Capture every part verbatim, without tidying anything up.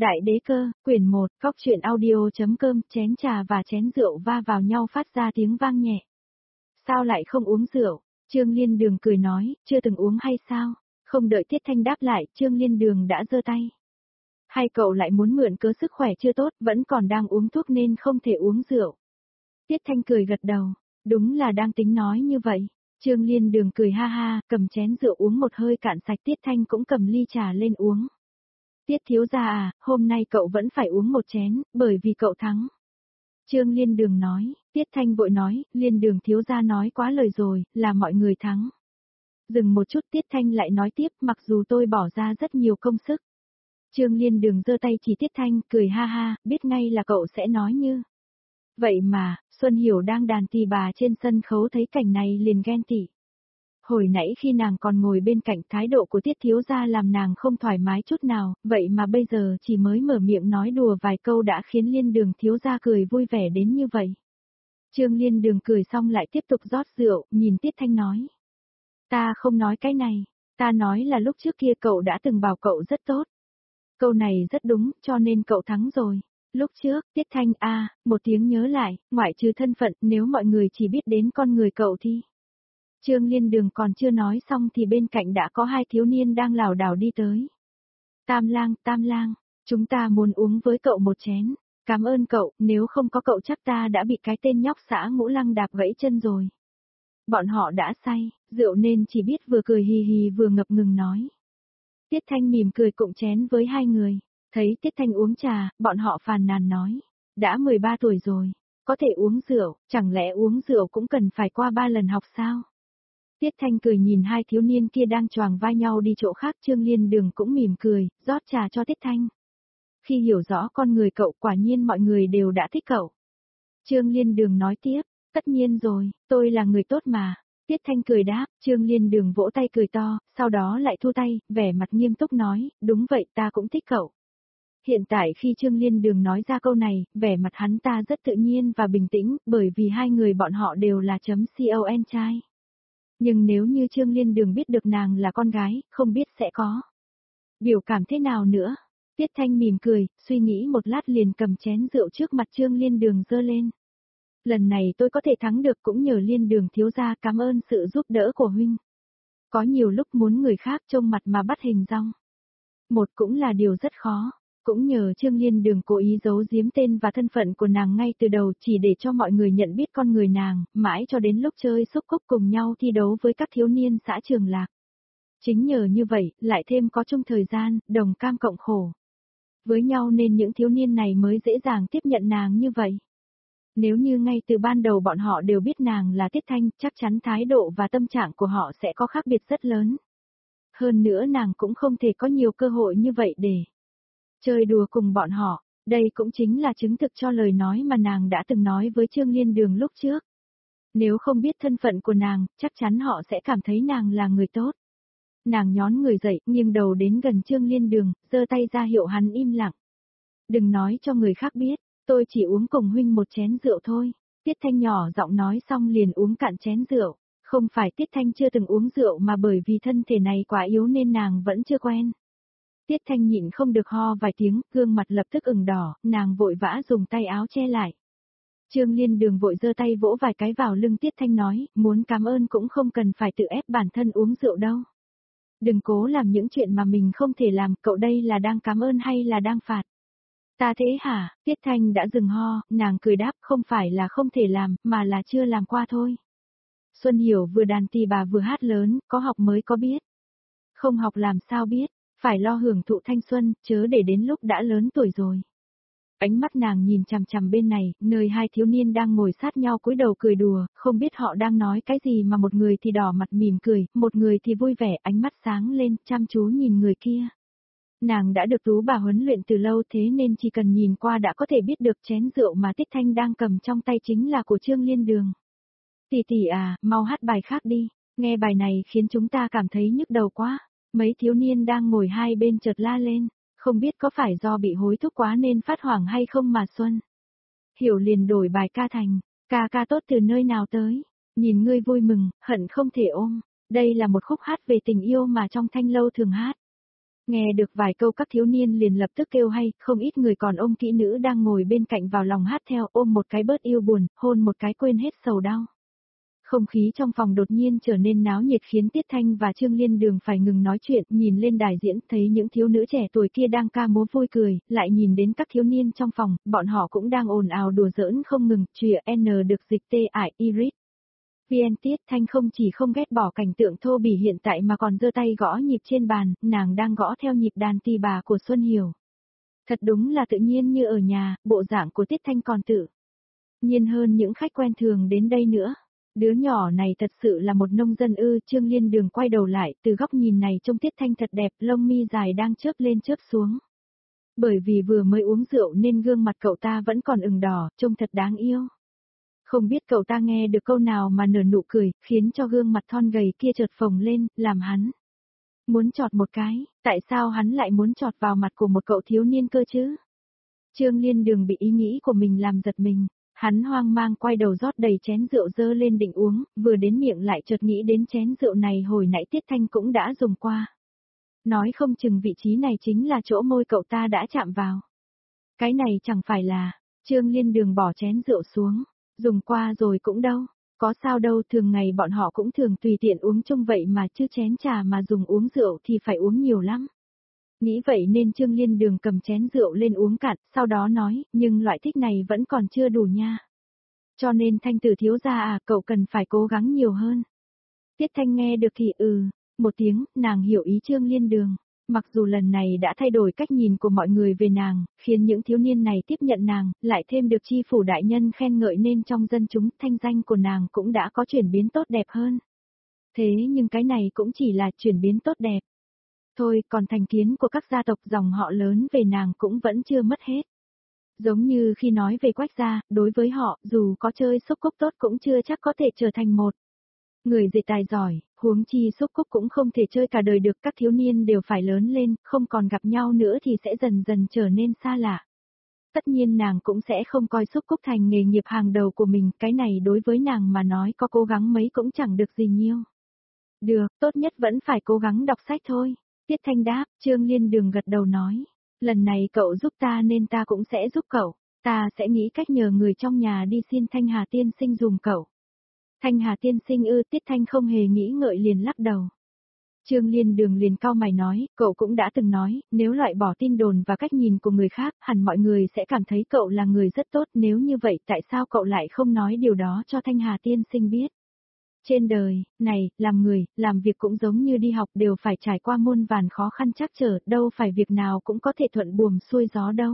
Đại đế cơ, quyển một, cóc truyện audio.com, chén trà và chén rượu va vào nhau phát ra tiếng vang nhẹ. Sao lại không uống rượu? Trương Liên Đường cười nói, chưa từng uống hay sao? Không đợi Tiết Thanh đáp lại, Trương Liên Đường đã giơ tay. Hay cậu lại muốn mượn cớ sức khỏe chưa tốt, vẫn còn đang uống thuốc nên không thể uống rượu? Tiết Thanh cười gật đầu, đúng là đang tính nói như vậy. Trương Liên Đường cười ha ha, cầm chén rượu uống một hơi cạn sạch, Tiết Thanh cũng cầm ly trà lên uống. Tiết thiếu gia à, hôm nay cậu vẫn phải uống một chén, bởi vì cậu thắng. Trương Liên Đường nói, Tiết Thanh vội nói, Liên Đường thiếu gia nói quá lời rồi, là mọi người thắng. Dừng một chút, Tiết Thanh lại nói tiếp, mặc dù tôi bỏ ra rất nhiều công sức. Trương Liên Đường giơ tay chỉ Tiết Thanh, cười ha ha, biết ngay là cậu sẽ nói như. Vậy mà, Xuân Hiểu đang đàn tỳ bà trên sân khấu thấy cảnh này liền ghen tị. Hồi nãy khi nàng còn ngồi bên cạnh, thái độ của Tiết thiếu gia làm nàng không thoải mái chút nào, vậy mà bây giờ chỉ mới mở miệng nói đùa vài câu đã khiến Liên Đường thiếu gia cười vui vẻ đến như vậy. Trương Liên Đường cười xong lại tiếp tục rót rượu, nhìn Tiết Thanh nói. Ta không nói cái này, ta nói là lúc trước kia cậu đã từng bảo cậu rất tốt. Câu này rất đúng, cho nên cậu thắng rồi. Lúc trước, Tiết Thanh a, à, một tiếng nhớ lại, ngoại trừ thân phận, nếu mọi người chỉ biết đến con người cậu thì. Trương Liên Đường còn chưa nói xong thì bên cạnh đã có hai thiếu niên đang lảo đảo đi tới. Tam lang, Tam lang, chúng ta muốn uống với cậu một chén. Cảm ơn cậu, nếu không có cậu chắc ta đã bị cái tên nhóc xã Ngũ Lăng đạp gãy chân rồi. Bọn họ đã say, rượu nên chỉ biết vừa cười hì hì vừa ngập ngừng nói. Tiết Thanh mỉm cười cụng chén với hai người, thấy Tiết Thanh uống trà, bọn họ phàn nàn nói. Đã mười ba tuổi rồi, có thể uống rượu, chẳng lẽ uống rượu cũng cần phải qua ba lần học sao? Tiết Thanh cười nhìn hai thiếu niên kia đang choàng vai nhau đi chỗ khác, Trương Liên Đường cũng mỉm cười, rót trà cho Tiết Thanh. Khi hiểu rõ con người cậu quả nhiên mọi người đều đã thích cậu. Trương Liên Đường nói tiếp, tất nhiên rồi, tôi là người tốt mà. Tiết Thanh cười đáp, Trương Liên Đường vỗ tay cười to, sau đó lại thu tay, vẻ mặt nghiêm túc nói, đúng vậy ta cũng thích cậu. Hiện tại khi Trương Liên Đường nói ra câu này, vẻ mặt hắn ta rất tự nhiên và bình tĩnh, bởi vì hai người bọn họ đều là chấm con trai. Nhưng nếu như Trương Liên Đường biết được nàng là con gái, không biết sẽ có biểu cảm thế nào nữa. Tiết Thanh mỉm cười, suy nghĩ một lát liền cầm chén rượu trước mặt Trương Liên Đường giơ lên. Lần này tôi có thể thắng được cũng nhờ Liên Đường thiếu gia, cảm ơn sự giúp đỡ của huynh. Có nhiều lúc muốn người khác trông mặt mà bắt hình dong. Một cũng là điều rất khó. Cũng nhờ Trương Liên Đường cố ý giấu giếm tên và thân phận của nàng ngay từ đầu chỉ để cho mọi người nhận biết con người nàng, mãi cho đến lúc chơi xúc cúc cùng nhau thi đấu với các thiếu niên xã Trường Lạc. Chính nhờ như vậy, lại thêm có chung thời gian, đồng cam cộng khổ với nhau nên những thiếu niên này mới dễ dàng tiếp nhận nàng như vậy. Nếu như ngay từ ban đầu bọn họ đều biết nàng là Tiết Thanh, chắc chắn thái độ và tâm trạng của họ sẽ có khác biệt rất lớn. Hơn nữa nàng cũng không thể có nhiều cơ hội như vậy để chơi đùa cùng bọn họ, đây cũng chính là chứng thực cho lời nói mà nàng đã từng nói với Trương Liên Đường lúc trước. Nếu không biết thân phận của nàng, chắc chắn họ sẽ cảm thấy nàng là người tốt. Nàng nhón người dậy, nghiêng đầu đến gần Trương Liên Đường, giơ tay ra hiệu hắn im lặng. Đừng nói cho người khác biết, tôi chỉ uống cùng huynh một chén rượu thôi. Tiết Thanh nhỏ giọng nói xong liền uống cạn chén rượu. Không phải Tiết Thanh chưa từng uống rượu mà bởi vì thân thể này quá yếu nên nàng vẫn chưa quen. Tiết Thanh nhịn không được ho vài tiếng, gương mặt lập tức ửng đỏ, nàng vội vã dùng tay áo che lại. Trương Liên Đường vội giơ tay vỗ vài cái vào lưng Tiết Thanh nói, muốn cảm ơn cũng không cần phải tự ép bản thân uống rượu đâu. Đừng cố làm những chuyện mà mình không thể làm, cậu đây là đang cảm ơn hay là đang phạt? Ta thế hả? Tiết Thanh đã dừng ho, nàng cười đáp, không phải là không thể làm, mà là chưa làm qua thôi. Xuân Hiểu vừa đàn tỳ bà vừa hát lớn, có học mới có biết. Không học làm sao biết, phải lo hưởng thụ thanh xuân, chớ để đến lúc đã lớn tuổi rồi. Ánh mắt nàng nhìn chằm chằm bên này, nơi hai thiếu niên đang ngồi sát nhau cúi đầu cười đùa, không biết họ đang nói cái gì mà một người thì đỏ mặt mỉm cười, một người thì vui vẻ, ánh mắt sáng lên, chăm chú nhìn người kia. Nàng đã được Tú bà huấn luyện từ lâu thế nên chỉ cần nhìn qua đã có thể biết được chén rượu mà Tiết Thanh đang cầm trong tay chính là của Trương Liên Đường. Tỷ tỷ à, mau hát bài khác đi, nghe bài này khiến chúng ta cảm thấy nhức đầu quá. Mấy thiếu niên đang ngồi hai bên chợt la lên, không biết có phải do bị hối thúc quá nên phát hoảng hay không mà Xuân Hiểu liền đổi bài ca thành, ca ca tốt từ nơi nào tới, nhìn ngươi vui mừng, hận không thể ôm. Đây là một khúc hát về tình yêu mà trong thanh lâu thường hát. Nghe được vài câu các thiếu niên liền lập tức kêu hay, không ít người còn ôm kỹ nữ đang ngồi bên cạnh vào lòng hát theo, ôm một cái bớt yêu buồn, hôn một cái quên hết sầu đau. Không khí trong phòng đột nhiên trở nên náo nhiệt khiến Tiết Thanh và Trương Liên Đường phải ngừng nói chuyện, nhìn lên đài diễn, thấy những thiếu nữ trẻ tuổi kia đang ca múa vui cười, lại nhìn đến các thiếu niên trong phòng, bọn họ cũng đang ồn ào đùa giỡn không ngừng, chìa N được dịch tê ải Iris. Viên Tiết Thanh không chỉ không ghét bỏ cảnh tượng thô bỉ hiện tại mà còn giơ tay gõ nhịp trên bàn, nàng đang gõ theo nhịp đàn tỳ bà của Xuân Hiểu. Thật đúng là tự nhiên như ở nhà, bộ dạng của Tiết Thanh còn tự nhiên hơn những khách quen thường đến đây nữa. Đứa nhỏ này thật sự là một nông dân ư. Trương Liên Đường quay đầu lại, từ góc nhìn này trông Tiết Thanh thật đẹp, lông mi dài đang chớp lên chớp xuống. Bởi vì vừa mới uống rượu nên gương mặt cậu ta vẫn còn ửng đỏ, trông thật đáng yêu. Không biết cậu ta nghe được câu nào mà nở nụ cười, khiến cho gương mặt thon gầy kia chợt phồng lên, làm hắn muốn chọt một cái. Tại sao hắn lại muốn chọt vào mặt của một cậu thiếu niên cơ chứ? Trương Liên Đường bị ý nghĩ của mình làm giật mình. Hắn hoang mang quay đầu rót đầy chén rượu dơ lên định uống, vừa đến miệng lại chợt nghĩ đến chén rượu này hồi nãy Tiết Thanh cũng đã dùng qua. Nói không chừng vị trí này chính là chỗ môi cậu ta đã chạm vào. Cái này chẳng phải là, Trương Liên Đường bỏ chén rượu xuống, dùng qua rồi cũng đâu, có sao đâu, thường ngày bọn họ cũng thường tùy tiện uống chung vậy mà, chứ chén trà mà dùng uống rượu thì phải uống nhiều lắm. Nghĩ vậy nên Trương Liên Đường cầm chén rượu lên uống cạn, sau đó nói, nhưng loại thích này vẫn còn chưa đủ nha. Cho nên Thanh tử thiếu gia à, cậu cần phải cố gắng nhiều hơn. Tiết Thanh nghe được thì ừ, một tiếng, nàng hiểu ý Trương Liên Đường. Mặc dù lần này đã thay đổi cách nhìn của mọi người về nàng, khiến những thiếu niên này tiếp nhận nàng, lại thêm được chi phủ đại nhân khen ngợi nên trong dân chúng thanh danh của nàng cũng đã có chuyển biến tốt đẹp hơn. Thế nhưng cái này cũng chỉ là chuyển biến tốt đẹp. Thôi, còn thành kiến của các gia tộc dòng họ lớn về nàng cũng vẫn chưa mất hết. Giống như khi nói về Quách gia, đối với họ, dù có chơi xúc cúc tốt cũng chưa chắc có thể trở thành một người dệt tài giỏi, huống chi xúc cúc cũng không thể chơi cả đời được, các thiếu niên đều phải lớn lên, không còn gặp nhau nữa thì sẽ dần dần trở nên xa lạ. Tất nhiên nàng cũng sẽ không coi xúc cúc thành nghề nghiệp hàng đầu của mình, cái này đối với nàng mà nói có cố gắng mấy cũng chẳng được gì nhiêu. Được, tốt nhất vẫn phải cố gắng đọc sách thôi. Tiết Thanh đáp, Trương Liên Đường gật đầu nói, lần này cậu giúp ta nên ta cũng sẽ giúp cậu, ta sẽ nghĩ cách nhờ người trong nhà đi xin Thanh Hà tiên sinh dùm cậu. Thanh Hà tiên sinh ư? Tiết Thanh không hề nghĩ ngợi liền lắc đầu. Trương Liên Đường liền cau mày nói, cậu cũng đã từng nói, nếu loại bỏ tin đồn và cách nhìn của người khác, hẳn mọi người sẽ cảm thấy cậu là người rất tốt, nếu như vậy tại sao cậu lại không nói điều đó cho Thanh Hà tiên sinh biết? Trên đời này, làm người, làm việc cũng giống như đi học đều phải trải qua muôn vàn khó khăn trắc trở, đâu phải việc nào cũng có thể thuận buồm xuôi gió đâu.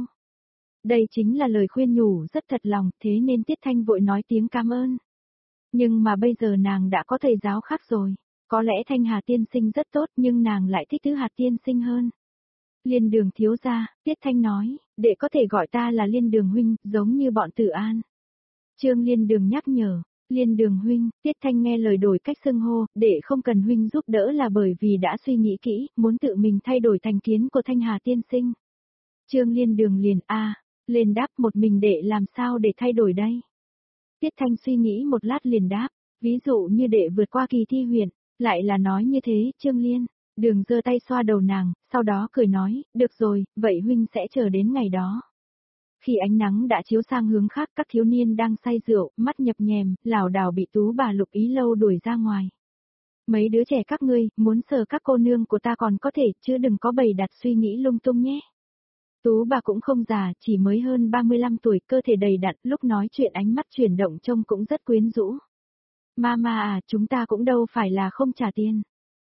Đây chính là lời khuyên nhủ rất thật lòng, thế nên Tiết Thanh vội nói tiếng cảm ơn. Nhưng mà bây giờ nàng đã có thầy giáo khác rồi, có lẽ Thanh Hà tiên sinh rất tốt nhưng nàng lại thích Thứ Hạt tiên sinh hơn. Liên Đường thiếu gia, Tiết Thanh nói, để có thể gọi ta là Liên Đường huynh, giống như bọn Tử An. Trương Liên Đường nhắc nhở. Liên Đường huynh, Tiết Thanh nghe lời đổi cách xưng hô, để không cần huynh giúp đỡ là bởi vì đã suy nghĩ kỹ, muốn tự mình thay đổi thành kiến của Thanh Hà tiên sinh. Trương Liên Đường liền a, à, lên đáp một mình đệ làm sao để thay đổi đây? Tiết Thanh suy nghĩ một lát liền đáp, ví dụ như đệ vượt qua kỳ thi huyện, lại là nói như thế, Trương Liên. Đường giơ tay xoa đầu nàng, sau đó cười nói, được rồi, vậy huynh sẽ chờ đến ngày đó. Khi ánh nắng đã chiếu sang hướng khác, các thiếu niên đang say rượu, mắt nhập nhèm, lảo đảo bị Tú bà Lục Ý Lâu đuổi ra ngoài. Mấy đứa trẻ các ngươi, muốn sờ các cô nương của ta còn có thể, chứ đừng có bày đặt suy nghĩ lung tung nhé. Tú bà cũng không già, chỉ mới hơn ba mươi lăm tuổi, cơ thể đầy đặn, lúc nói chuyện ánh mắt chuyển động trông cũng rất quyến rũ. Mama à, chúng ta cũng đâu phải là không trả tiền.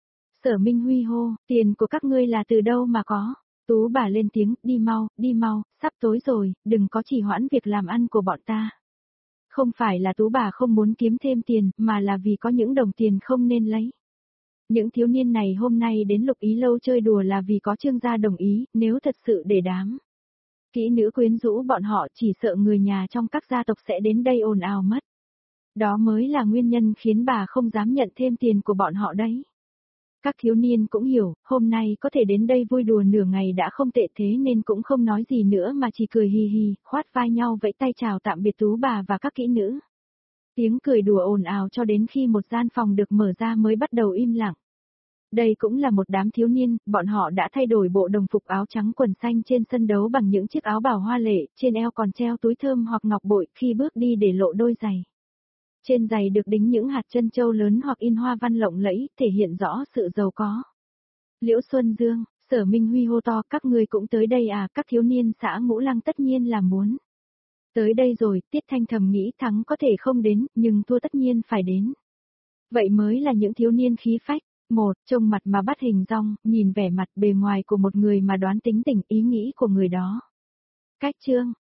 Sở Minh Huy hô, tiền của các ngươi là từ đâu mà có? Tú bà lên tiếng, đi mau, đi mau, sắp tối rồi, đừng có trì hoãn việc làm ăn của bọn ta. Không phải là Tú bà không muốn kiếm thêm tiền, mà là vì có những đồng tiền không nên lấy. Những thiếu niên này hôm nay đến Lục Ý Lâu chơi đùa là vì có Trương gia đồng ý, nếu thật sự để đám kỹ nữ quyến rũ bọn họ chỉ sợ người nhà trong các gia tộc sẽ đến đây ồn ào mất. Đó mới là nguyên nhân khiến bà không dám nhận thêm tiền của bọn họ đấy. Các thiếu niên cũng hiểu, hôm nay có thể đến đây vui đùa nửa ngày đã không tệ, thế nên cũng không nói gì nữa mà chỉ cười hì hì, khoát vai nhau vẫy tay chào tạm biệt Tú bà và các kỹ nữ. Tiếng cười đùa ồn ào cho đến khi một gian phòng được mở ra mới bắt đầu im lặng. Đây cũng là một đám thiếu niên, bọn họ đã thay đổi bộ đồng phục áo trắng quần xanh trên sân đấu bằng những chiếc áo bào hoa lệ, trên eo còn treo túi thơm hoặc ngọc bội, khi bước đi để lộ đôi giày. Trên giày được đính những hạt trân châu lớn hoặc in hoa văn lộng lẫy, thể hiện rõ sự giàu có. Liễu Xuân Dương, Sở Minh Huy hô to, các ngươi cũng tới đây à, các thiếu niên xã Ngũ Lăng tất nhiên là muốn. Tới đây rồi, Tiết Thanh thầm nghĩ thắng có thể không đến, nhưng thua tất nhiên phải đến. Vậy mới là những thiếu niên khí phách. Một, trông mặt mà bắt hình dong, nhìn vẻ mặt bề ngoài của một người mà đoán tính tình ý nghĩ của người đó. Cách chương,